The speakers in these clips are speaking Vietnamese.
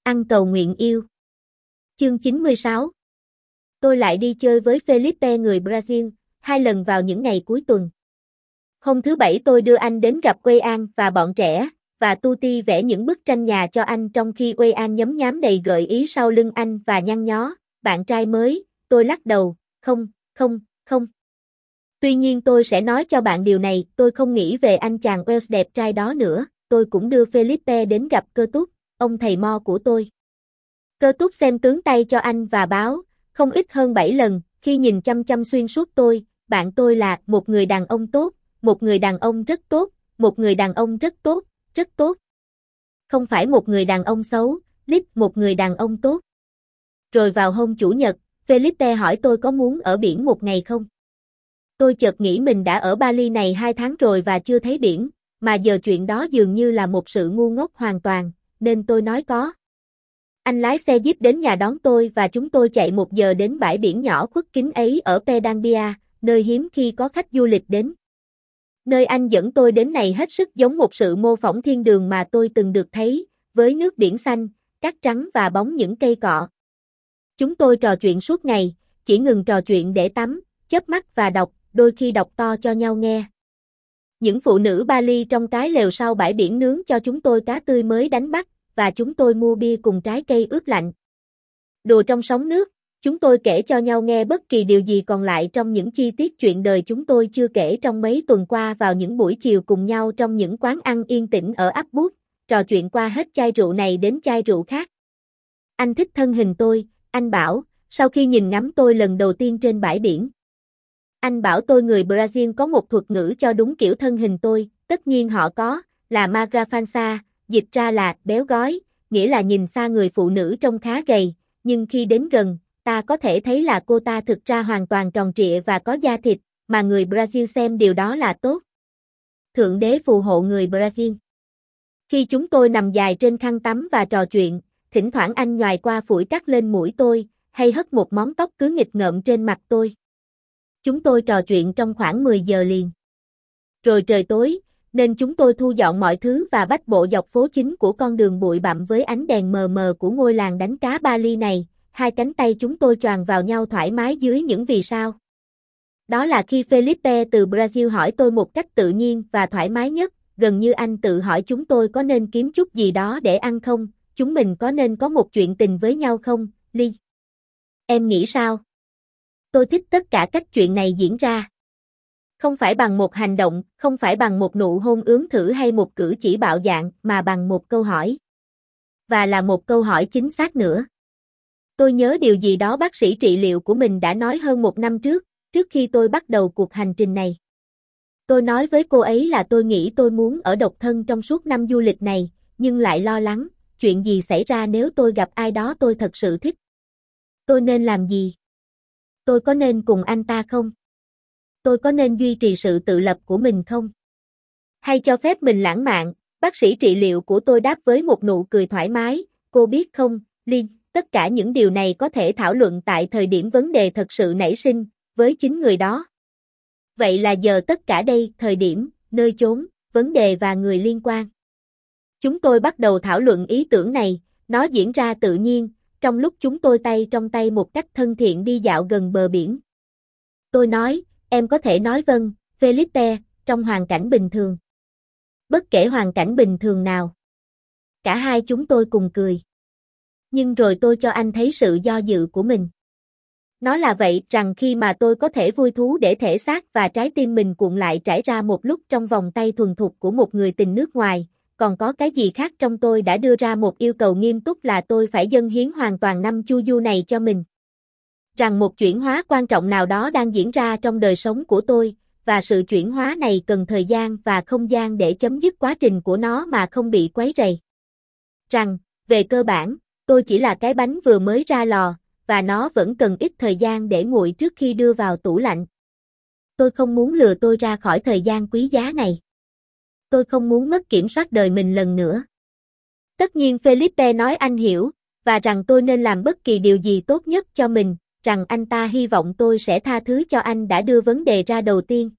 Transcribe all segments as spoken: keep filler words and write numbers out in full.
Ăn cầu nguyện yêu. Chương chín mươi sáu. Tôi lại đi chơi với Felipe người Brazil, hai lần vào những ngày cuối tuần. Hôm thứ Bảy tôi đưa anh đến gặp Quay An và bọn trẻ, và Tuti vẽ những bức tranh nhà cho anh trong khi Quay An nhấm nhám đầy gợi ý sau lưng anh và nhăn nhó, bạn trai mới, tôi lắc đầu, không, không, không. Tuy nhiên tôi sẽ nói cho bạn điều này, tôi không nghĩ về anh chàng Wells đẹp trai đó nữa, tôi cũng đưa Felipe đến gặp Cơ Túc, ông thầy mo của tôi. Cơ Túc xem tướng tay cho anh và báo, không ít hơn bảy lần, khi nhìn chăm chăm xuyên suốt tôi, bạn tôi là một người đàn ông tốt, một người đàn ông rất tốt, một người đàn ông rất tốt, rất tốt. Không phải một người đàn ông xấu, Lip một người đàn ông tốt. Rồi vào hôm Chủ nhật, Felipe hỏi tôi có muốn ở biển một ngày không? Tôi chợt nghĩ mình đã ở Bali này hai tháng rồi và chưa thấy biển, mà giờ chuyện đó dường như là một sự ngu ngốc hoàn toàn, nên tôi nói có. Anh lái xe Jeep đến nhà đón tôi và chúng tôi chạy một giờ đến bãi biển nhỏ khuất kín ấy ở Pedangpia, nơi hiếm khi có khách du lịch đến. Nơi anh dẫn tôi đến này hết sức giống một sự mô phỏng thiên đường mà tôi từng được thấy, với nước biển xanh, cát trắng và bóng những cây cọ. Chúng tôi trò chuyện suốt ngày, chỉ ngừng trò chuyện để tắm, chớp mắt và đọc, đôi khi đọc to cho nhau nghe. Những phụ nữ Bali trong cái lều sau bãi biển nướng cho chúng tôi cá tươi mới đánh bắt, và chúng tôi mua bia cùng trái cây ướp lạnh. Đùa trong sóng nước, chúng tôi kể cho nhau nghe bất kỳ điều gì còn lại trong những chi tiết chuyện đời chúng tôi chưa kể trong mấy tuần qua vào những buổi chiều cùng nhau trong những quán ăn yên tĩnh ở Áp Bút, trò chuyện qua hết chai rượu này đến chai rượu khác. Anh thích thân hình tôi, anh bảo, sau khi nhìn ngắm tôi lần đầu tiên trên bãi biển. Anh bảo tôi người Brazil có một thuật ngữ cho đúng kiểu thân hình tôi, tất nhiên họ có, là magra fansa, dịch ra là béo gói, nghĩa là nhìn xa người phụ nữ trông khá gầy, nhưng khi đến gần, ta có thể thấy là cô ta thực ra hoàn toàn tròn trịa và có da thịt, mà người Brazil xem điều đó là tốt. Thượng đế phù hộ người Brazil. Khi chúng tôi nằm dài trên khăn tắm và trò chuyện, thỉnh thoảng anh nhoài qua phủi cắt lên mũi tôi, hay hất một móng tóc cứ nghịch ngợm trên mặt tôi. Chúng tôi trò chuyện trong khoảng mười giờ liền. Rồi trời tối, nên chúng tôi thu dọn mọi thứ và bách bộ dọc phố chính của con đường bụi bặm với ánh đèn mờ mờ của ngôi làng đánh cá Bali này, hai cánh tay chúng tôi choàng vào nhau thoải mái dưới những vì sao. Đó là khi Felipe từ Brazil hỏi tôi một cách tự nhiên và thoải mái nhất, gần như anh tự hỏi chúng tôi có nên kiếm chút gì đó để ăn không, chúng mình có nên có một chuyện tình với nhau không, Ly? Em nghĩ sao? Tôi thích tất cả cách chuyện này diễn ra. Không phải bằng một hành động, không phải bằng một nụ hôn ướm thử hay một cử chỉ bạo dạn, mà bằng một câu hỏi. Và là một câu hỏi chính xác nữa. Tôi nhớ điều gì đó bác sĩ trị liệu của mình đã nói hơn một năm trước, trước khi tôi bắt đầu cuộc hành trình này. Tôi nói với cô ấy là tôi nghĩ tôi muốn ở độc thân trong suốt năm du lịch này, nhưng lại lo lắng, chuyện gì xảy ra nếu tôi gặp ai đó tôi thật sự thích. Tôi nên làm gì? Tôi có nên cùng anh ta không? Tôi có nên duy trì sự tự lập của mình không? Hay cho phép mình lãng mạn? Bác sĩ trị liệu của tôi đáp với một nụ cười thoải mái, cô biết không, Liên, tất cả những điều này có thể thảo luận tại thời điểm vấn đề thật sự nảy sinh, với chính người đó. Vậy là giờ tất cả đây, thời điểm, nơi chốn, vấn đề và người liên quan. Chúng tôi bắt đầu thảo luận ý tưởng này, nó diễn ra tự nhiên, trong lúc chúng tôi tay trong tay một cách thân thiện đi dạo gần bờ biển. Tôi nói, em có thể nói vâng, Felipe, trong hoàn cảnh bình thường. Bất kể hoàn cảnh bình thường nào. Cả hai chúng tôi cùng cười. Nhưng rồi tôi cho anh thấy sự do dự của mình. Nó là vậy rằng khi mà tôi có thể vui thú để thể xác và trái tim mình cuộn lại trải ra một lúc trong vòng tay thuần thục của một người tình nước ngoài, còn có cái gì khác trong tôi đã đưa ra một yêu cầu nghiêm túc là tôi phải dâng hiến hoàn toàn năm chu du này cho mình. Rằng một chuyển hóa quan trọng nào đó đang diễn ra trong đời sống của tôi, và sự chuyển hóa này cần thời gian và không gian để chấm dứt quá trình của nó mà không bị quấy rầy. Rằng, về cơ bản, tôi chỉ là cái bánh vừa mới ra lò, và nó vẫn cần ít thời gian để nguội trước khi đưa vào tủ lạnh. Tôi không muốn lừa tôi ra khỏi thời gian quý giá này. Tôi không muốn mất kiểm soát đời mình lần nữa. Tất nhiên Felipe nói anh hiểu, và rằng tôi nên làm bất kỳ điều gì tốt nhất cho mình, rằng anh ta hy vọng tôi sẽ tha thứ cho anh đã đưa vấn đề ra đầu tiên.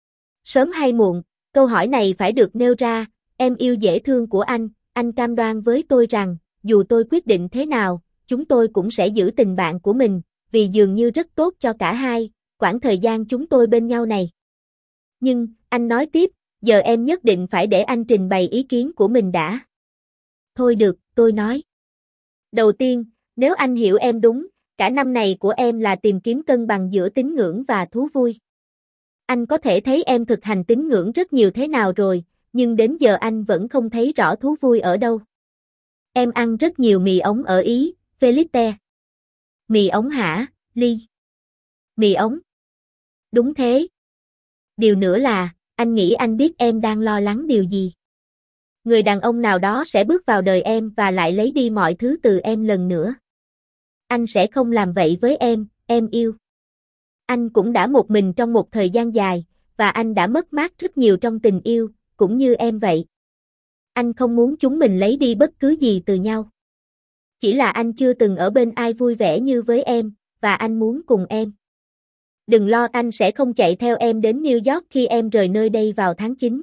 Sớm hay muộn, câu hỏi này phải được nêu ra, em yêu dễ thương của anh, anh cam đoan với tôi rằng, dù tôi quyết định thế nào, chúng tôi cũng sẽ giữ tình bạn của mình, vì dường như rất tốt cho cả hai, quãng thời gian chúng tôi bên nhau này. Nhưng, anh nói tiếp, giờ em nhất định phải để anh trình bày ý kiến của mình đã. Thôi được, tôi nói. Đầu tiên, nếu anh hiểu em đúng, cả năm này của em là tìm kiếm cân bằng giữa tín ngưỡng và thú vui. Anh có thể thấy em thực hành tín ngưỡng rất nhiều thế nào rồi, nhưng đến giờ anh vẫn không thấy rõ thú vui ở đâu. Em ăn rất nhiều mì ống ở Ý, Felipe. Mì ống hả, Ly? Mì ống? Đúng thế. Điều nữa là, anh nghĩ anh biết em đang lo lắng điều gì. Người đàn ông nào đó sẽ bước vào đời em và lại lấy đi mọi thứ từ em lần nữa. Anh sẽ không làm vậy với em, em yêu. Anh cũng đã một mình trong một thời gian dài, và anh đã mất mát rất nhiều trong tình yêu, cũng như em vậy. Anh không muốn chúng mình lấy đi bất cứ gì từ nhau. Chỉ là anh chưa từng ở bên ai vui vẻ như với em, và anh muốn cùng em. Đừng lo, anh sẽ không chạy theo em đến New York khi em rời nơi đây vào tháng chín.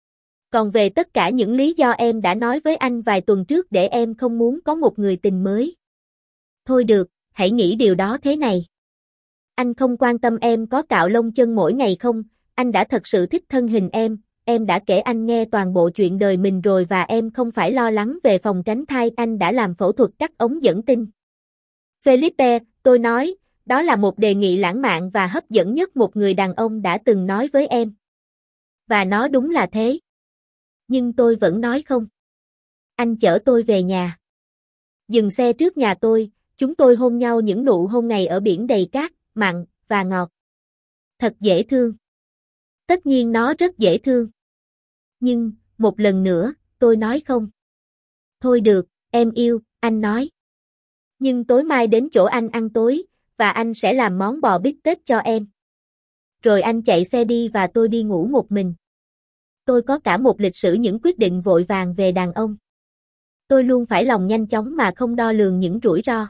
Còn về tất cả những lý do em đã nói với anh vài tuần trước để em không muốn có một người tình mới. Thôi được, hãy nghĩ điều đó thế này. Anh không quan tâm em có cạo lông chân mỗi ngày không, anh đã thật sự thích thân hình em, em đã kể anh nghe toàn bộ chuyện đời mình rồi và em không phải lo lắng về phòng tránh thai, anh đã làm phẫu thuật cắt ống dẫn tinh. Felipe, tôi nói, đó là một đề nghị lãng mạn và hấp dẫn nhất một người đàn ông đã từng nói với em. Và nó đúng là thế. Nhưng tôi vẫn nói không. Anh chở tôi về nhà. Dừng xe trước nhà tôi, chúng tôi hôn nhau những nụ hôn ngày ở biển đầy cát, mặn, và ngọt. Thật dễ thương. Tất nhiên nó rất dễ thương. Nhưng, một lần nữa, tôi nói không. Thôi được, em yêu, anh nói. Nhưng tối mai đến chỗ anh ăn tối, và anh sẽ làm món bò bít tết cho em. Rồi anh chạy xe đi và tôi đi ngủ một mình. Tôi có cả một lịch sử những quyết định vội vàng về đàn ông. Tôi luôn phải lòng nhanh chóng mà không đo lường những rủi ro.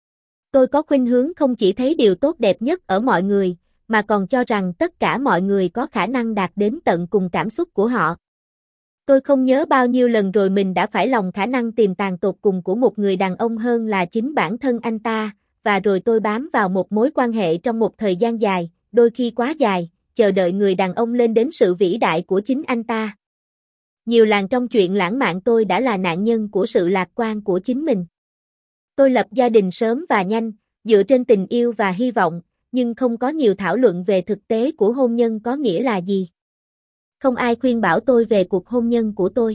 Tôi có khuynh hướng không chỉ thấy điều tốt đẹp nhất ở mọi người, mà còn cho rằng tất cả mọi người có khả năng đạt đến tận cùng cảm xúc của họ. Tôi không nhớ bao nhiêu lần rồi mình đã phải lòng khả năng tiềm tàng tột cùng của một người đàn ông hơn là chính bản thân anh ta, và rồi tôi bám vào một mối quan hệ trong một thời gian dài, đôi khi quá dài, chờ đợi người đàn ông lên đến sự vĩ đại của chính anh ta. Nhiều lần trong chuyện lãng mạn tôi đã là nạn nhân của sự lạc quan của chính mình. Tôi lập gia đình sớm và nhanh, dựa trên tình yêu và hy vọng, nhưng không có nhiều thảo luận về thực tế của hôn nhân có nghĩa là gì. Không ai khuyên bảo tôi về cuộc hôn nhân của tôi.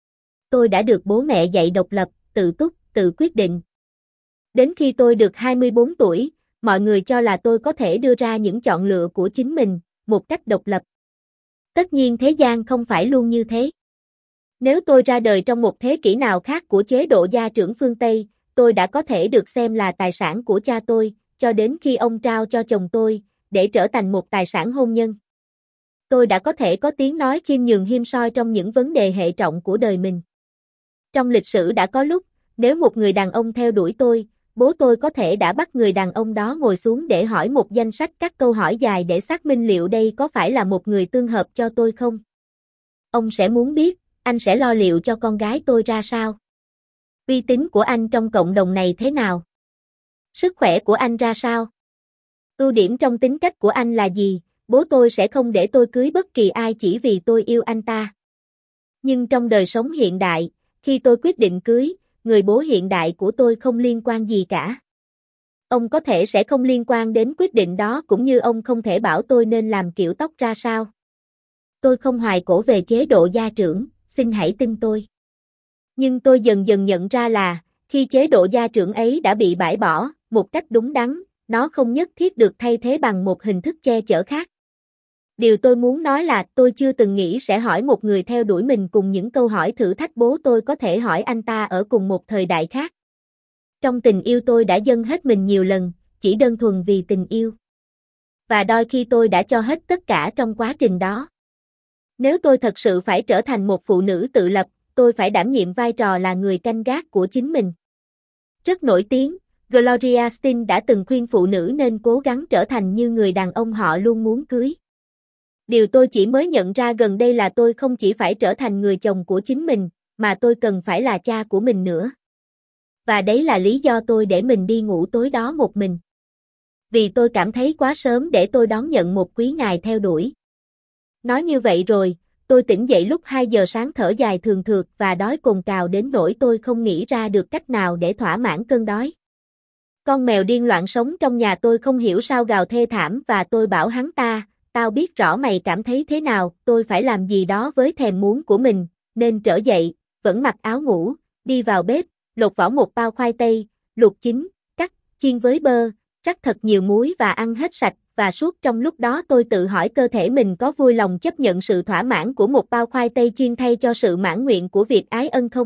Tôi đã được bố mẹ dạy độc lập, tự túc, tự quyết định. Đến khi tôi được hai mươi bốn tuổi, mọi người cho là tôi có thể đưa ra những chọn lựa của chính mình, một cách độc lập. Tất nhiên thế gian không phải luôn như thế. Nếu tôi ra đời trong một thế kỷ nào khác của chế độ gia trưởng phương Tây, tôi đã có thể được xem là tài sản của cha tôi, cho đến khi ông trao cho chồng tôi, để trở thành một tài sản hôn nhân. Tôi đã có thể có tiếng nói khiêm nhường hiêm soi trong những vấn đề hệ trọng của đời mình. Trong lịch sử đã có lúc, nếu một người đàn ông theo đuổi tôi, bố tôi có thể đã bắt người đàn ông đó ngồi xuống để hỏi một danh sách các câu hỏi dài để xác minh liệu đây có phải là một người tương hợp cho tôi không. Ông sẽ muốn biết, anh sẽ lo liệu cho con gái tôi ra sao? Uy tín của anh trong cộng đồng này thế nào? Sức khỏe của anh ra sao? Ưu điểm trong tính cách của anh là gì? Bố tôi sẽ không để tôi cưới bất kỳ ai chỉ vì tôi yêu anh ta. Nhưng trong đời sống hiện đại, khi tôi quyết định cưới, người bố hiện đại của tôi không liên quan gì cả. Ông có thể sẽ không liên quan đến quyết định đó cũng như ông không thể bảo tôi nên làm kiểu tóc ra sao. Tôi không hoài cổ về chế độ gia trưởng, xin hãy tin tôi. Nhưng tôi dần dần nhận ra là, khi chế độ gia trưởng ấy đã bị bãi bỏ, một cách đúng đắn, nó không nhất thiết được thay thế bằng một hình thức che chở khác. Điều tôi muốn nói là tôi chưa từng nghĩ sẽ hỏi một người theo đuổi mình cùng những câu hỏi thử thách bố tôi có thể hỏi anh ta ở cùng một thời đại khác. Trong tình yêu tôi đã dâng hết mình nhiều lần, chỉ đơn thuần vì tình yêu. Và đôi khi tôi đã cho hết tất cả trong quá trình đó. Nếu tôi thật sự phải trở thành một phụ nữ tự lập, tôi phải đảm nhiệm vai trò là người canh gác của chính mình. Rất nổi tiếng, Gloria Steinem đã từng khuyên phụ nữ nên cố gắng trở thành như người đàn ông họ luôn muốn cưới. Điều tôi chỉ mới nhận ra gần đây là tôi không chỉ phải trở thành người chồng của chính mình, mà tôi cần phải là cha của mình nữa. Và đấy là lý do tôi để mình đi ngủ tối đó một mình. Vì tôi cảm thấy quá sớm để tôi đón nhận một quý ngài theo đuổi. Nói như vậy rồi, tôi tỉnh dậy lúc hai giờ sáng thở dài thường thượt và đói cồn cào đến nỗi tôi không nghĩ ra được cách nào để thỏa mãn cơn đói. Con mèo điên loạn sống trong nhà tôi không hiểu sao gào thê thảm và tôi bảo hắn ta, tao biết rõ mày cảm thấy thế nào, tôi phải làm gì đó với thèm muốn của mình, nên trở dậy, vẫn mặc áo ngủ, đi vào bếp, lột vỏ một bao khoai tây, luộc chín, cắt, chiên với bơ, rắc thật nhiều muối và ăn hết sạch, và suốt trong lúc đó tôi tự hỏi cơ thể mình có vui lòng chấp nhận sự thỏa mãn của một bao khoai tây chiên thay cho sự mãn nguyện của việc ái ân không?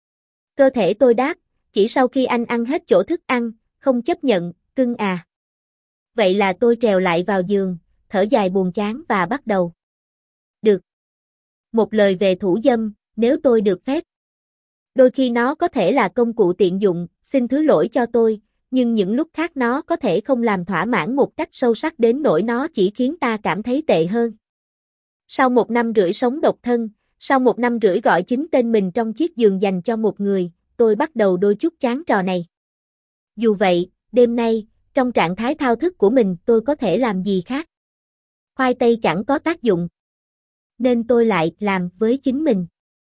Cơ thể tôi đáp, chỉ sau khi anh ăn hết chỗ thức ăn, không chấp nhận, cưng à. Vậy là tôi trèo lại vào giường, thở dài buồn chán và bắt đầu. Được. Một lời về thủ dâm, nếu tôi được phép. Đôi khi nó có thể là công cụ tiện dụng, xin thứ lỗi cho tôi, nhưng những lúc khác nó có thể không làm thỏa mãn một cách sâu sắc đến nỗi nó chỉ khiến ta cảm thấy tệ hơn. Sau một năm rưỡi sống độc thân, sau một năm rưỡi gọi chính tên mình trong chiếc giường dành cho một người, tôi bắt đầu đôi chút chán trò này. Dù vậy, đêm nay, trong trạng thái thao thức của mình tôi có thể làm gì khác. Khoai tây chẳng có tác dụng. Nên tôi lại làm với chính mình.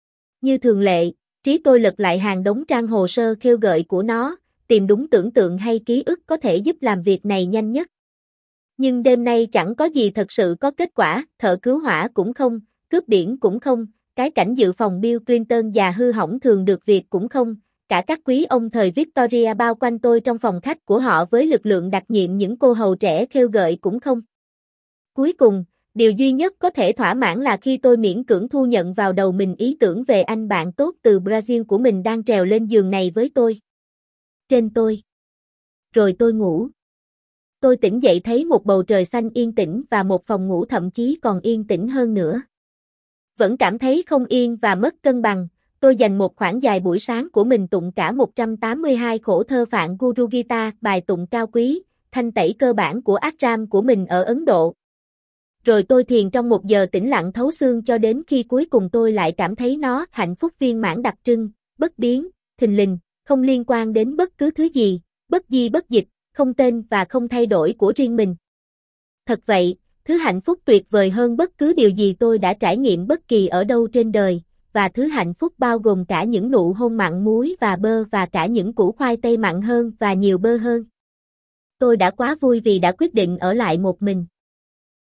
Như thường lệ, trí tôi lật lại hàng đống trang hồ sơ khêu gợi của nó, tìm đúng tưởng tượng hay ký ức có thể giúp làm việc này nhanh nhất. Nhưng đêm nay chẳng có gì thật sự có kết quả, thợ cứu hỏa cũng không, cướp biển cũng không, cái cảnh dự phòng Bill Clinton già hư hỏng thường được việc cũng không, cả các quý ông thời Victoria bao quanh tôi trong phòng khách của họ với lực lượng đặc nhiệm những cô hầu trẻ khêu gợi cũng không. Cuối cùng, điều duy nhất có thể thỏa mãn là khi tôi miễn cưỡng thu nhận vào đầu mình ý tưởng về anh bạn tốt từ Brazil của mình đang trèo lên giường này với tôi. Trên tôi. Rồi tôi ngủ. Tôi tỉnh dậy thấy một bầu trời xanh yên tĩnh và một phòng ngủ thậm chí còn yên tĩnh hơn nữa. Vẫn cảm thấy không yên và mất cân bằng, tôi dành một khoảng dài buổi sáng của mình tụng cả một trăm tám mươi hai khổ thơ Phạn Guru Gita, bài tụng cao quý, thanh tẩy cơ bản của ashram của mình ở Ấn Độ. Rồi tôi thiền trong một giờ tĩnh lặng thấu xương cho đến khi cuối cùng tôi lại cảm thấy nó hạnh phúc viên mãn đặc trưng, bất biến, thình lình, không liên quan đến bất cứ thứ gì, bất di bất dịch, không tên và không thay đổi của riêng mình. Thật vậy, thứ hạnh phúc tuyệt vời hơn bất cứ điều gì tôi đã trải nghiệm bất kỳ ở đâu trên đời, và thứ hạnh phúc bao gồm cả những nụ hôn mặn muối và bơ và cả những củ khoai tây mặn hơn và nhiều bơ hơn. Tôi đã quá vui vì đã quyết định ở lại một mình.